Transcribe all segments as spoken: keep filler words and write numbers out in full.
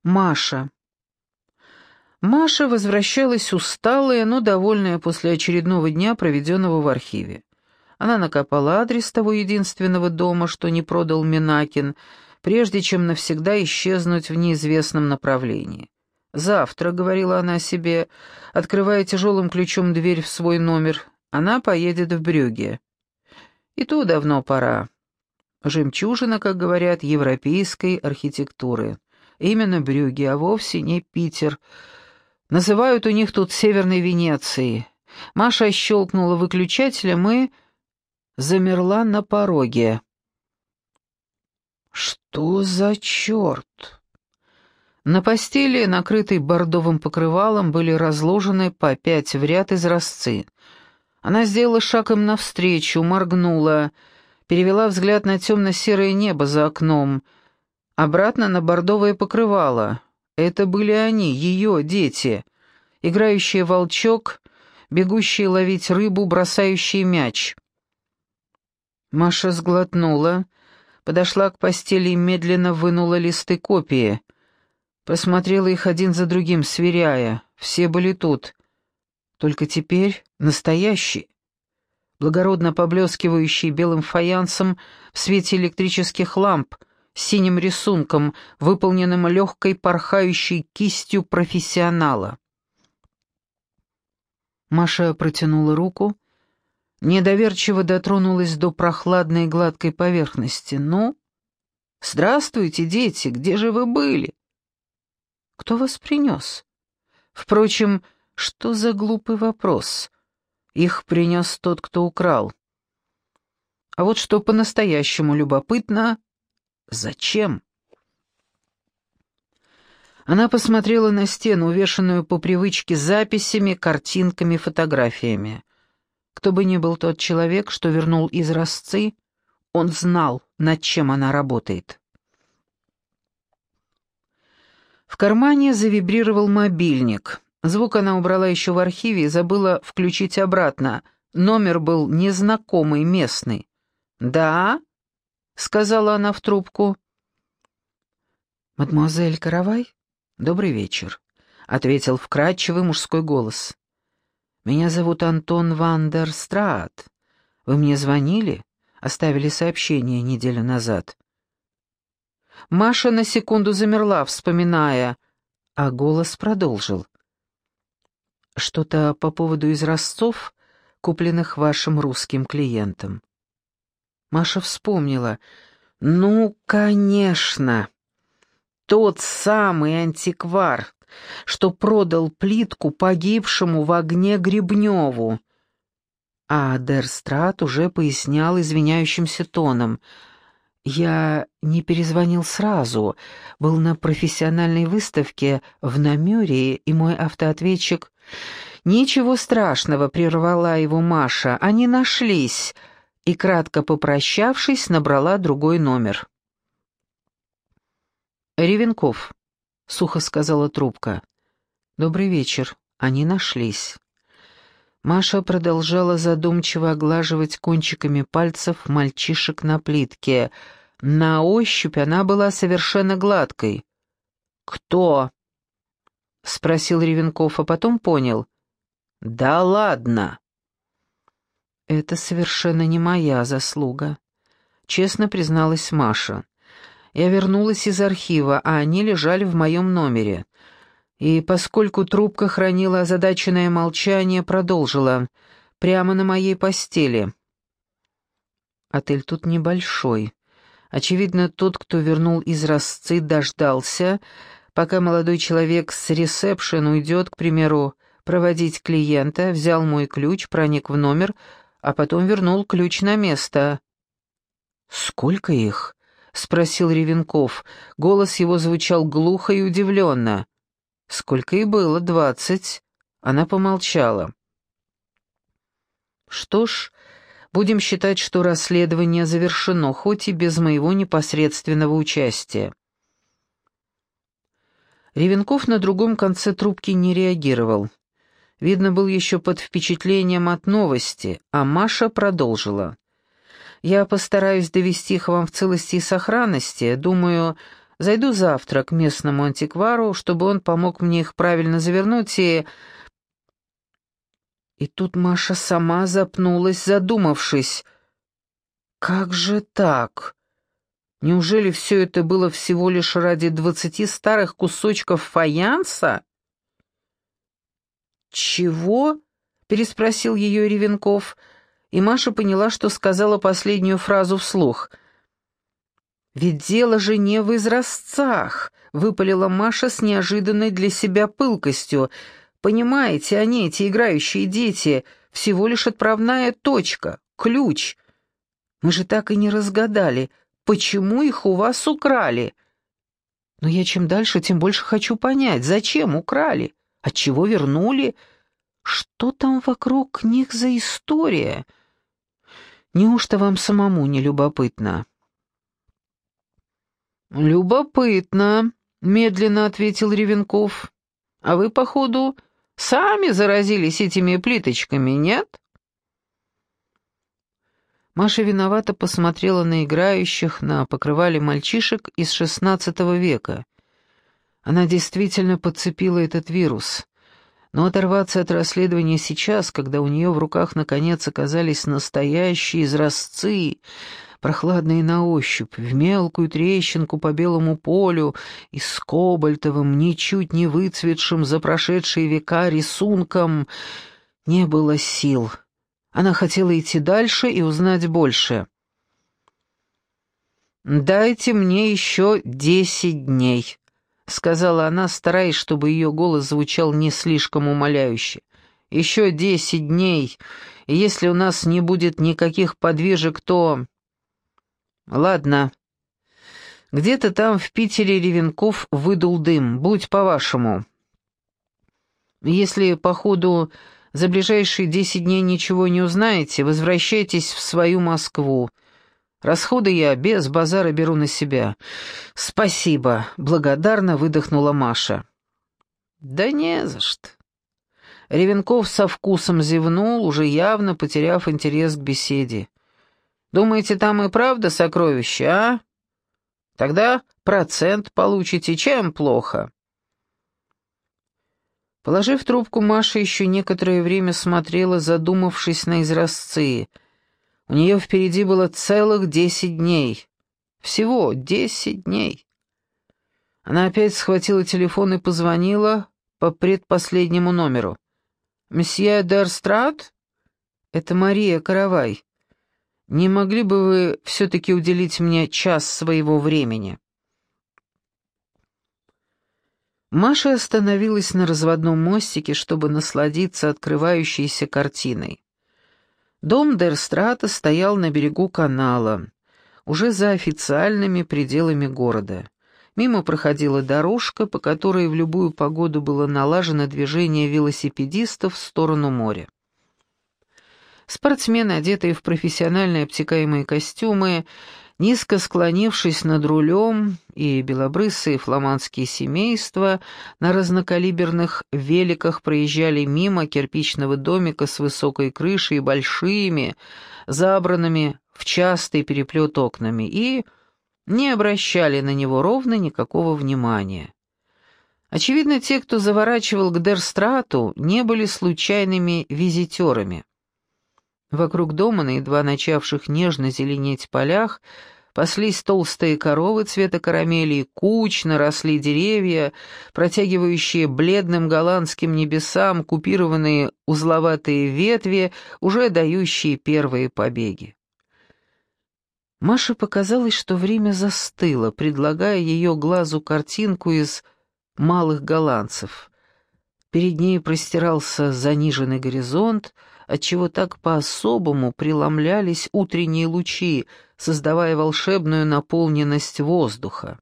Маша. Маша возвращалась усталая, но довольная после очередного дня, проведенного в архиве. Она накопала адрес того единственного дома, что не продал Минакин, прежде чем навсегда исчезнуть в неизвестном направлении. «Завтра», — говорила она себе, открывая тяжелым ключом дверь в свой номер, — она поедет в Брюгге. И то давно пора. Жемчужина, как говорят, европейской архитектуры. Именно Брюгге, а вовсе не Питер. Называют у них тут Северной Венецией. Маша щелкнула выключателем и замерла на пороге. Что за черт? На постели, накрытой бордовым покрывалом, были разложены по пять в ряд изразцы. Она сделала шаг им навстречу, моргнула, перевела взгляд на темно-серое небо за окном, обратно на бордовое покрывало. Это были они, ее дети, играющие волчок, бегущие ловить рыбу, бросающие мяч. Маша сглотнула, подошла к постели и медленно вынула листы копии. Посмотрела их один за другим, сверяя. Все были тут. Только теперь настоящие, благородно поблескивающие белым фаянсом в свете электрических ламп, синим рисунком, выполненным легкой порхающей кистью профессионала. Маша протянула руку, недоверчиво дотронулась до прохладной гладкой поверхности. «Ну, здравствуйте, дети, где же вы были? Кто вас принес? Впрочем, что за глупый вопрос? Их принес тот, кто украл. А вот что по-настоящему любопытно, зачем?» Она посмотрела на стену, увешанную по привычке записями, картинками, фотографиями. Кто бы ни был тот человек, что вернул изразцы, он знал, над чем она работает. В кармане завибрировал мобильник. Звук она убрала еще в архиве и забыла включить обратно. Номер был незнакомый, местный. «Да?» — сказала она в трубку. «Мадемуазель Каравай? Добрый вечер», — ответил вкрадчивый мужской голос. «Меня зовут Антон ван дер Страат. Вы мне звонили? Оставили сообщение неделю назад». Маша на секунду замерла, вспоминая, а голос продолжил. «Что-то по поводу изразцов, купленных вашим русским клиентом». Маша вспомнила. «Ну, конечно! Тот самый антиквар, что продал плитку погибшему в огне Гребневу». А дер Страат уже пояснял извиняющимся тоном. «Я не перезвонил сразу, был на профессиональной выставке в Намюре, и мой автоответчик...» «Ничего страшного», — прервала его Маша, — «они нашлись», и, кратко попрощавшись, набрала другой номер. «Ревенков», — сухо сказала трубка. «Добрый вечер, они нашлись». Маша продолжала задумчиво оглаживать кончиками пальцев мальчишек на плитке. На ощупь она была совершенно гладкой. «Кто?» — спросил Ревенков, а потом понял. «Да ладно!» «Это совершенно не моя заслуга», — честно призналась Маша. «Я вернулась из архива, а они лежали в моем номере. И поскольку трубка хранила озадаченное молчание, продолжила. Прямо на моей постели. Отель тут небольшой. Очевидно, тот, кто вернул изразцы, дождался, пока молодой человек с ресепшен уйдет, к примеру, проводить клиента, взял мой ключ, проник в номер, а потом вернул ключ на место». «Сколько их?» — спросил Ревенков. Голос его звучал глухо и удивленно. «Сколько и было, двадцать». Она помолчала. «Что ж, будем считать, что расследование завершено, хоть и без моего непосредственного участия». Ревенков на другом конце трубки не реагировал. Видно, был еще под впечатлением от новости, а Маша продолжила. «Я постараюсь довести их вам в целости и сохранности. Думаю, Зайду завтра к местному антиквару, чтобы он помог мне их правильно завернуть и...» И тут Маша сама запнулась, задумавшись. «Как же так? Неужели все это было всего лишь ради двадцати старых кусочков фаянса?» «Чего?» — переспросил ее Ревенков, и Маша поняла, что сказала последнюю фразу вслух. «Ведь дело же не в изразцах», — выпалила Маша с неожиданной для себя пылкостью. «Понимаете, они, эти играющие дети, всего лишь отправная точка, ключ. Мы же так и не разгадали, почему их у вас украли. Но я чем дальше, тем больше хочу понять, зачем украли, отчего вернули, что там вокруг них за история. Неужто вам самому не любопытно?» «Любопытно», — медленно ответил Ревенков. «А вы, походу, сами заразились этими плиточками, нет?» Маша виновато посмотрела на играющих на покрывале мальчишек из шестнадцатого века. Она действительно подцепила этот вирус. Но оторваться от расследования сейчас, когда у нее в руках наконец оказались настоящие изразцы, прохладные на ощупь, в мелкую трещинку по белому полю и с кобальтовым, ничуть не выцветшим за прошедшие века рисунком, не было сил. Она хотела идти дальше и узнать больше. «Дайте мне еще десять дней», — сказала она, стараясь, чтобы ее голос звучал не слишком умоляюще. «Еще десять дней, и если у нас не будет никаких подвижек, то...» «Ладно. Где-то там в Питере Ревенков выдул дым, будь по-вашему. Если, по ходу, за ближайшие десять дней ничего не узнаете, возвращайтесь в свою Москву. Расходы я без базара беру на себя». «Спасибо», — благодарно выдохнула Маша. «Да не за что». Ревенков со вкусом зевнул, уже явно потеряв интерес к беседе. «Думаете, там и правда сокровища, а? Тогда процент получите, чем плохо?» Положив трубку, Маша еще некоторое время смотрела, задумавшись на изразцы. У нее впереди было целых десять дней. Всего десять дней. Она опять схватила телефон и позвонила по предпоследнему номеру. «Мсье Дерстрат? Это Мария Каравай. Не могли бы вы все-таки уделить мне час своего времени?» Маша остановилась на разводном мостике, чтобы насладиться открывающейся картиной. Дом Дерстрата стоял на берегу канала, уже за официальными пределами города. Мимо проходила дорожка, по которой в любую погоду было налажено движение велосипедистов в сторону моря. Спортсмены, одетые в профессиональные обтекаемые костюмы, низко склонившись над рулем, и белобрысые фламандские семейства на разнокалиберных великах проезжали мимо кирпичного домика с высокой крышей и большими, забранными в частый переплет окнами, и не обращали на него ровно никакого внимания. Очевидно, те, кто заворачивал к Дерстрату, не были случайными визитерами. Вокруг дома, на едва начавших нежно зеленеть полях, паслись толстые коровы цвета карамели, кучно росли деревья, протягивающие бледным голландским небесам купированные узловатые ветви, уже дающие первые побеги. Маше показалось, что время застыло, предлагая ее глазу картинку из «Малых голландцев». Перед ней простирался заниженный горизонт, отчего так по-особому преломлялись утренние лучи, создавая волшебную наполненность воздуха.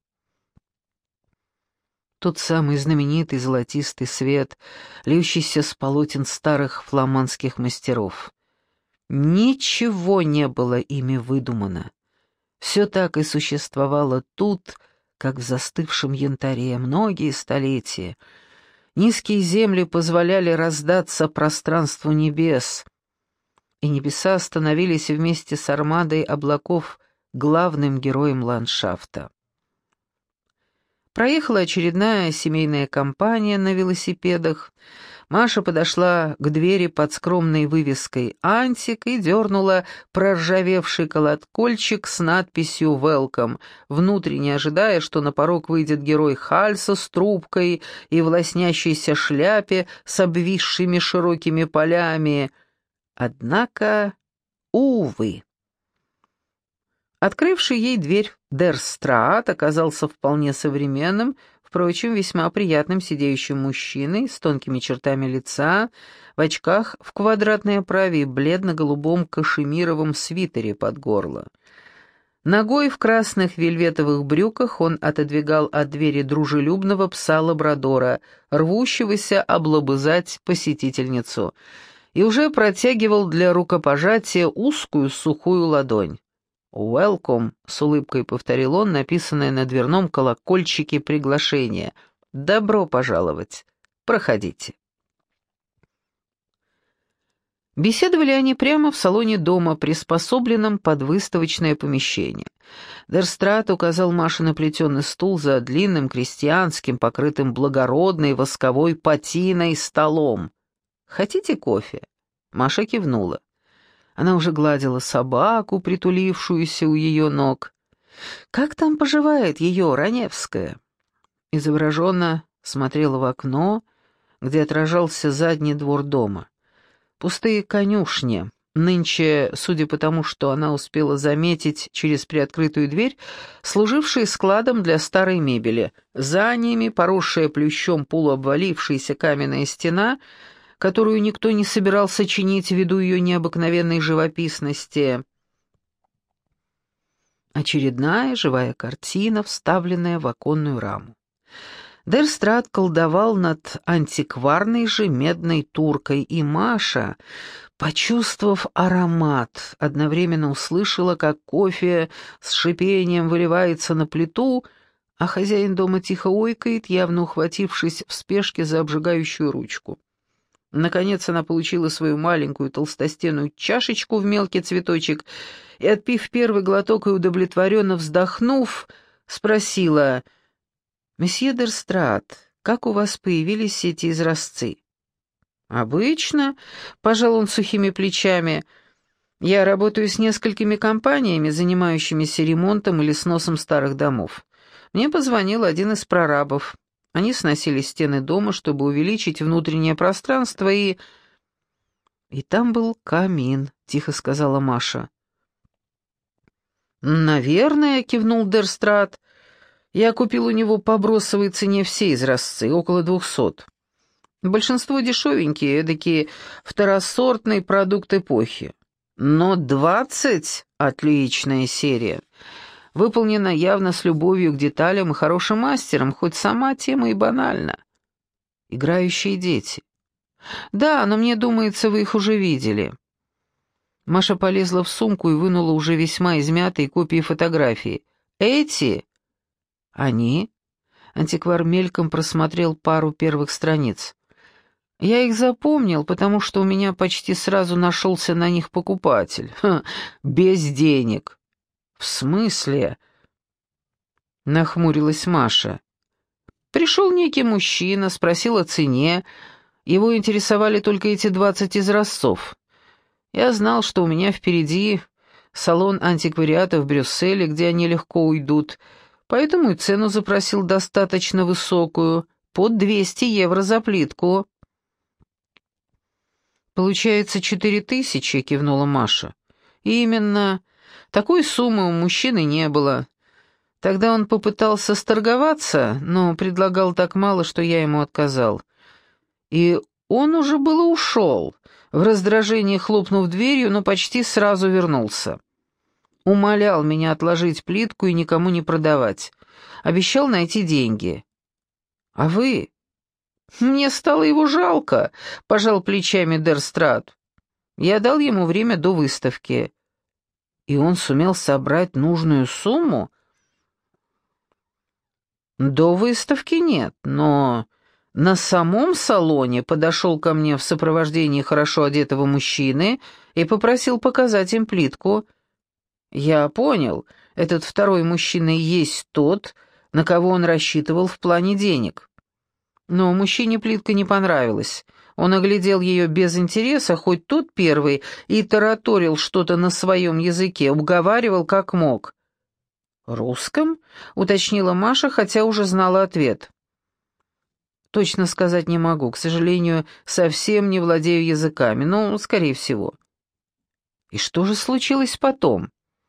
Тот самый знаменитый золотистый свет, льющийся с полотен старых фламандских мастеров. Ничего не было ими выдумано. Все так и существовало тут, как в застывшем янтаре, многие столетия. Низкие земли позволяли раздаться пространству небес, и небеса становились вместе с армадой облаков главным героем ландшафта. Проехала очередная семейная компания на велосипедах. Маша подошла к двери под скромной вывеской «Антик» и дернула проржавевший колокольчик с надписью «Welcome», внутренне ожидая, что на порог выйдет герой Хальса с трубкой и в лоснящейся шляпе с обвисшими широкими полями. Однако, увы. Открывший ей дверь Дер Страат оказался вполне современным, впрочем, весьма приятным сидеющим мужчиной с тонкими чертами лица, в очках в квадратной оправе и бледно-голубом кашемировом свитере под горло. Ногой в красных вельветовых брюках он отодвигал от двери дружелюбного пса-лабрадора, рвущегося облобызать посетительницу, и уже протягивал для рукопожатия узкую сухую ладонь. «Welcome», — с улыбкой повторил он, написанное на дверном колокольчике приглашение. «Добро пожаловать. Проходите». Беседовали они прямо в салоне дома, приспособленном под выставочное помещение. Дер Страат указал Маше на плетеный стул за длинным крестьянским, покрытым благородной восковой патиной столом. «Хотите кофе?» Маша кивнула. Она уже гладила собаку, притулившуюся у ее ног. «Как там поживает ее Раневская?» Изображенно смотрела в окно, где отражался задний двор дома. Пустые конюшни. Нынче, судя по тому, что она успела заметить через приоткрытую дверь, служившие складом для старой мебели. За ними поросшая плющом полуобвалившаяся каменная стена — которую никто не собирался чинить ввиду ее необыкновенной живописности. Очередная живая картина, вставленная в оконную раму. Дер Страат колдовал над антикварной же медной туркой, и Маша, почувствовав аромат, одновременно услышала, как кофе с шипением выливается на плиту, а хозяин дома тихо ойкает, явно ухватившись в спешке за обжигающую ручку. Наконец она получила свою маленькую толстостенную чашечку в мелкий цветочек и, отпив первый глоток и удовлетворенно вздохнув, спросила: «Месье Дер Страат, как у вас появились эти изразцы?» «Обычно», — пожал он сухими плечами, — «я работаю с несколькими компаниями, занимающимися ремонтом или сносом старых домов. Мне позвонил один из прорабов. Они сносили стены дома, чтобы увеличить внутреннее пространство, и... «И там был камин», — тихо сказала Маша. «Наверное», — кивнул Дер Страат. «Я купил у него по бросовой цене все изразцы, около двухсот. Большинство дешевенькие, эдакие второсортный продукт эпохи. Но двадцать — отличная серия. Выполнена явно с любовью к деталям и хорошим мастером, хоть сама тема и банальна. Играющие дети. Да, но мне думается, вы их уже видели». Маша полезла в сумку и вынула уже весьма измятые копии фотографий. «Эти?» «Они?» Антиквар мельком просмотрел пару первых страниц. «Я их запомнил, потому что у меня почти сразу нашелся на них покупатель. Ха, без денег». «В смысле?» — нахмурилась Маша. «Пришел некий мужчина, спросил о цене. Его интересовали только эти двадцать изразцов. Я знал, что у меня впереди салон антиквариата в Брюсселе, где они легко уйдут, поэтому и цену запросил достаточно высокую, под двести евро за плитку». «Получается, четыре тысячи», — кивнула Маша. «Именно. Такой суммы у мужчины не было. Тогда он попытался сторговаться, но предлагал так мало, что я ему отказал. И он уже было ушел, в раздражении хлопнув дверью, но почти сразу вернулся. Умолял меня отложить плитку и никому не продавать. Обещал найти деньги. А вы? Мне стало его жалко, пожал плечами Дер Страат. Я дал ему время до выставки. И он сумел собрать нужную сумму? До выставки нет, но на самом салоне подошел ко мне в сопровождении хорошо одетого мужчины и попросил показать им плитку. Я понял, этот второй мужчина и есть тот, на кого он рассчитывал в плане денег. Но мужчине плитка не понравилась. Он оглядел ее без интереса, хоть тот первый, и тараторил что-то на своем языке, уговаривал как мог. «Русском?» — уточнила Маша, хотя уже знала ответ. «Точно сказать не могу. К сожалению, совсем не владею языками, но, скорее всего». «И что же случилось потом?»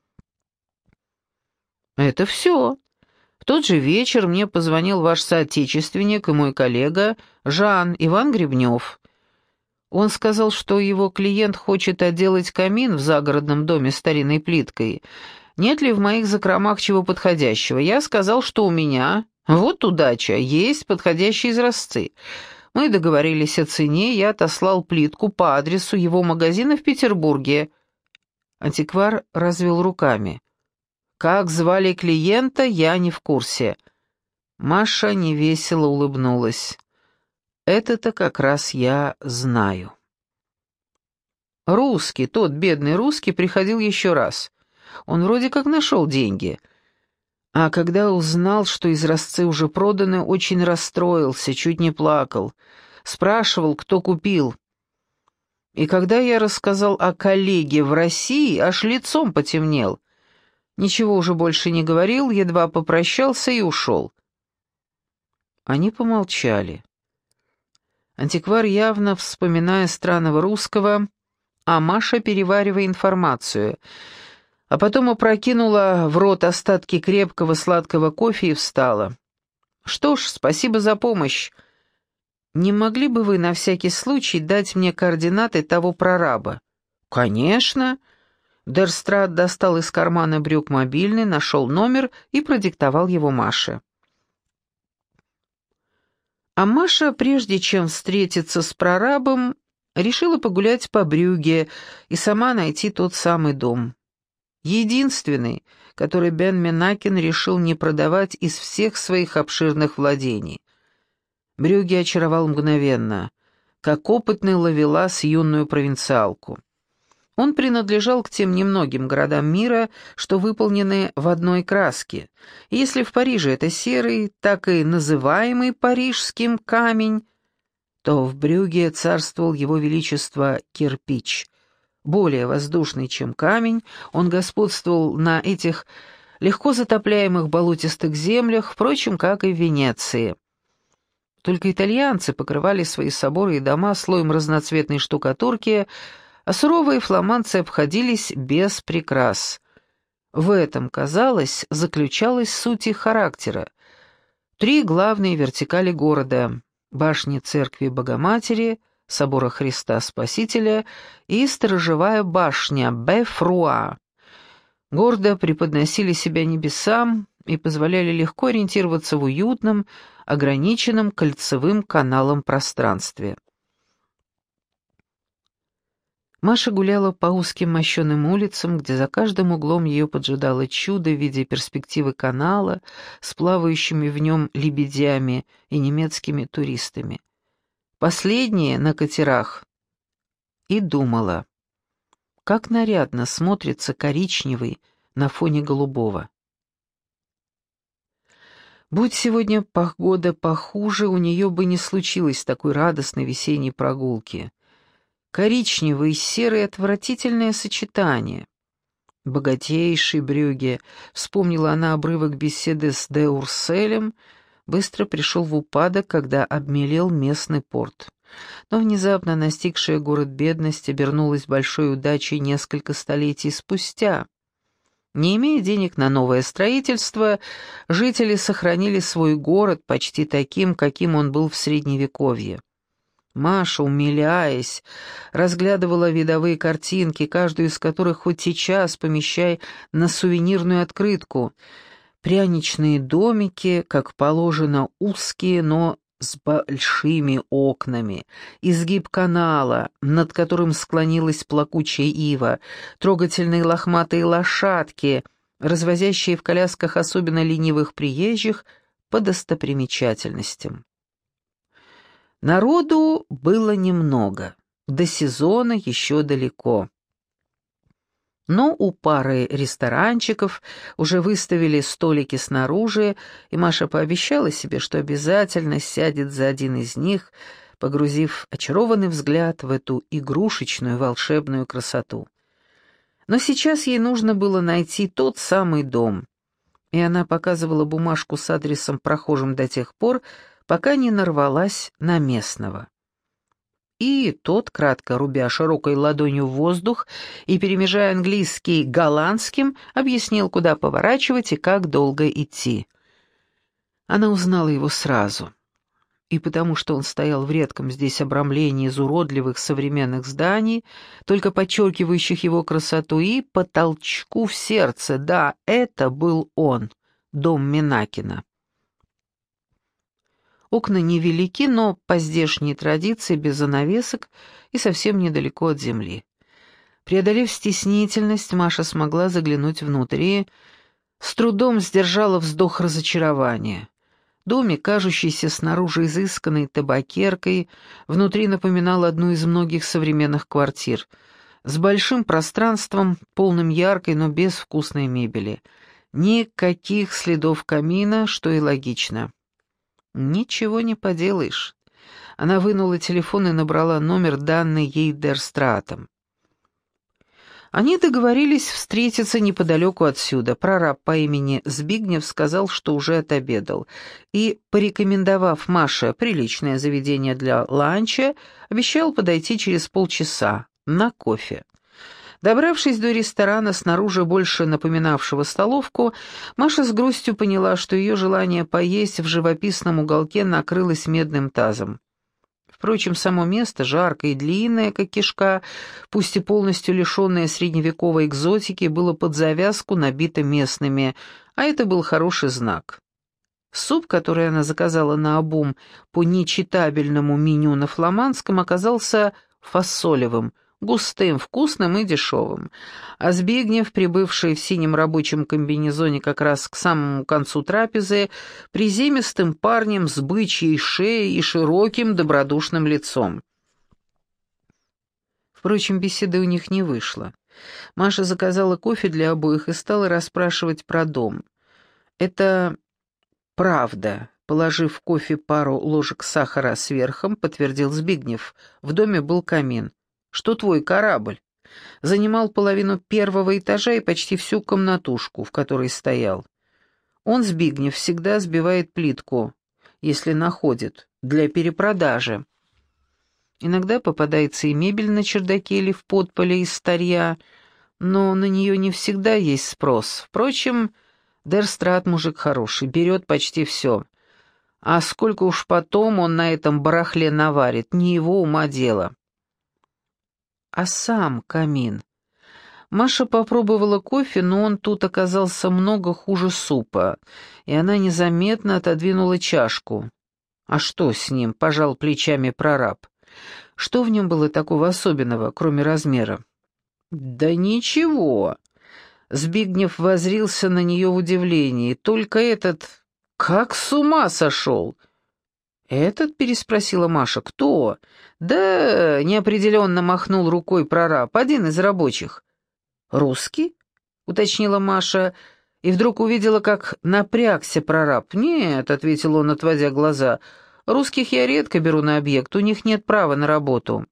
«Это все. В тот же вечер мне позвонил ваш соотечественник и мой коллега Жан Иван Гребнев. Он сказал, что его клиент хочет отделать камин в загородном доме старинной плиткой. Нет ли в моих закромах чего подходящего? Я сказал, что у меня, вот удача, есть подходящие изразцы. Мы договорились о цене, я отослал плитку по адресу его магазина в Петербурге». Антиквар развел руками. «Как звали клиента, я не в курсе». Маша невесело улыбнулась. «Это-то как раз я знаю». Русский, тот бедный русский, приходил еще раз. Он вроде как нашел деньги. А когда узнал, что изразцы уже проданы, очень расстроился, чуть не плакал. Спрашивал, кто купил. И когда я рассказал о коллеге в России, аж лицом потемнел. Ничего уже больше не говорил, едва попрощался и ушел. Они помолчали. Антиквар, явно вспоминая странного русского, а Маша переваривая информацию, а потом опрокинула в рот остатки крепкого сладкого кофе и встала. «Что ж, спасибо за помощь. Не могли бы вы на всякий случай дать мне координаты того прораба?» «Конечно». Дерстрат достал из кармана брюк мобильный, нашел номер и продиктовал его Маше. А Маша, прежде чем встретиться с прорабом, решила погулять по Брюгге и сама найти тот самый дом. Единственный, который Бен Менакен решил не продавать из всех своих обширных владений. Брюгге очаровал мгновенно, как опытный ловелас юную провинциалку. Он принадлежал к тем немногим городам мира, что выполнены в одной краске. И если в Париже это серый, так и называемый парижским камень, то в Брюгге царствовал его величество кирпич. Более воздушный, чем камень, он господствовал на этих легко затопляемых болотистых землях, впрочем, как и в Венеции. Только итальянцы покрывали свои соборы и дома слоем разноцветной штукатурки, а суровые фламандцы обходились без прикрас. В этом, казалось, заключалась суть их характера. Три главные вертикали города — башни церкви Богоматери, собора Христа Спасителя и сторожевая башня Бефруа. Гордо преподносили себя небесам и позволяли легко ориентироваться в уютном, ограниченном кольцевым каналом пространстве. Маша гуляла по узким мощеным улицам, где за каждым углом ее поджидало чудо в виде перспективы канала с плавающими в нем лебедями и немецкими туристами. Последние на катерах. И думала, как нарядно смотрится коричневый на фоне голубого. Будь сегодня погода похуже, у нее бы не случилось такой радостной весенней прогулки. Коричневый и серый — отвратительное сочетание. Богатейший Брюгге, вспомнила она обрывок беседы с де Урселем, быстро пришел в упадок, когда обмелел местный порт. Но внезапно настигшая город бедность обернулась большой удачей несколько столетий спустя. Не имея денег на новое строительство, жители сохранили свой город почти таким, каким он был в Средневековье. Маша, умиляясь, разглядывала видовые картинки, каждую из которых хоть сейчас помещай на сувенирную открытку. Пряничные домики, как положено, узкие, но с большими окнами, изгиб канала, над которым склонилась плакучая ива, трогательные лохматые лошадки, развозящие в колясках особенно ленивых приезжих по достопримечательностям. Народу было немного, до сезона еще далеко. Но у пары ресторанчиков уже выставили столики снаружи, и Маша пообещала себе, что обязательно сядет за один из них, погрузив очарованный взгляд в эту игрушечную волшебную красоту. Но сейчас ей нужно было найти тот самый дом, и она показывала бумажку с адресом прохожим до тех пор, пока не нарвалась на местного. И тот, кратко рубя широкой ладонью в воздух и перемежая английский голландским, объяснил, куда поворачивать и как долго идти. Она узнала его сразу. И потому что он стоял в редком здесь обрамлении из уродливых современных зданий, только подчеркивающих его красоту, и по толчку в сердце, да, это был он, дом Минакина. Окна невелики, но по здешней традиции без занавесок и совсем недалеко от земли. Преодолев стеснительность, Маша смогла заглянуть внутрь и с трудом сдержала вздох разочарования. Домик, кажущийся снаружи изысканной табакеркой, внутри напоминал одну из многих современных квартир, с большим пространством, полным яркой, но безвкусной мебели. Никаких следов камина, что и логично. Ничего не поделаешь. Она вынула телефон и набрала номер, данный ей Дерстратом. Они договорились встретиться неподалеку отсюда. Прораб по имени Збигнев сказал, что уже отобедал, и, порекомендовав Маше приличное заведение для ланча, обещал подойти через полчаса на кофе. Добравшись до ресторана, снаружи больше напоминавшего столовку, Маша с грустью поняла, что ее желание поесть в живописном уголке накрылось медным тазом. Впрочем, само место, жаркое и длинное, как кишка, пусть и полностью лишенное средневековой экзотики, было под завязку набито местными, а это был хороший знак. Суп, который она заказала наобум по нечитабельному меню на фламандском, оказался фасолевым, густым, вкусным и дешевым, а Збигнев, прибывший в синем рабочем комбинезоне как раз к самому концу трапезы, приземистым парнем с бычьей шеей и широким добродушным лицом. Впрочем, беседы у них не вышло. Маша заказала кофе для обоих и стала расспрашивать про дом. «Это правда», — положив в кофе пару ложек сахара сверхом, подтвердил Збигнев. «В доме был камин. Что твой корабль занимал половину первого этажа и почти всю комнатушку, в которой стоял. Он, Збигнев, всегда сбивает плитку, если находит, для перепродажи. Иногда попадается и мебель на чердаке или в подполе из старья, но на нее не всегда есть спрос. Впрочем, Дерстрат мужик хороший, берет почти все. А сколько уж потом он на этом барахле наварит, не его ума дело». А сам камин. Маша попробовала кофе, но он тут оказался много хуже супа, и она незаметно отодвинула чашку. «А что с ним?» — пожал плечами прораб. «Что в нем было такого особенного, кроме размера?» «Да ничего». Збигнев воззрился на нее в удивлении. «Только этот... как с ума сошел!» «Этот?» — переспросила Маша. «Кто?» «Да...» — неопределенно махнул рукой прораб. «Один из рабочих». «Русский?» — уточнила Маша, и вдруг увидела, как напрягся прораб. «Нет», — ответил он, отводя глаза, — «русских я редко беру на объект, у них нет права на работу».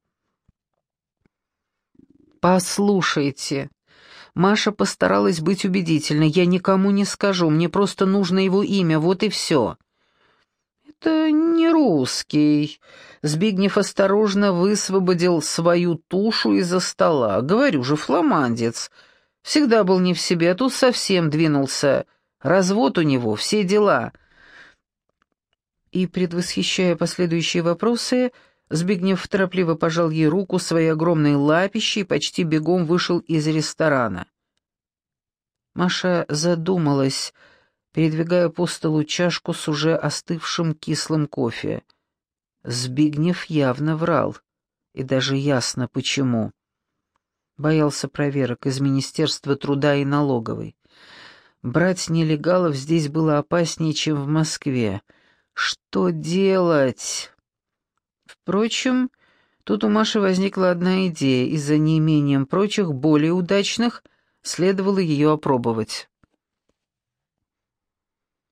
«Послушайте...» Маша постаралась быть убедительной. «Я никому не скажу, мне просто нужно его имя, вот и все». «Это не русский». Збигнев осторожно высвободил свою тушу из-за стола. «Говорю же, фламандец. Всегда был не в себе, а тут совсем двинулся. Развод у него, все дела». И, предвосхищая последующие вопросы, Збигнев торопливо пожал ей руку своей огромной лапищей и почти бегом вышел из ресторана. Маша задумалась, передвигая по столу чашку с уже остывшим кислым кофе. Збигнев явно врал, и даже ясно почему. Боялся проверок из Министерства труда и налоговой. Брать нелегалов здесь было опаснее, чем в Москве. Что делать? Впрочем, тут у Маши возникла одна идея, и за неимением прочих, более удачных, Следовало ее опробовать.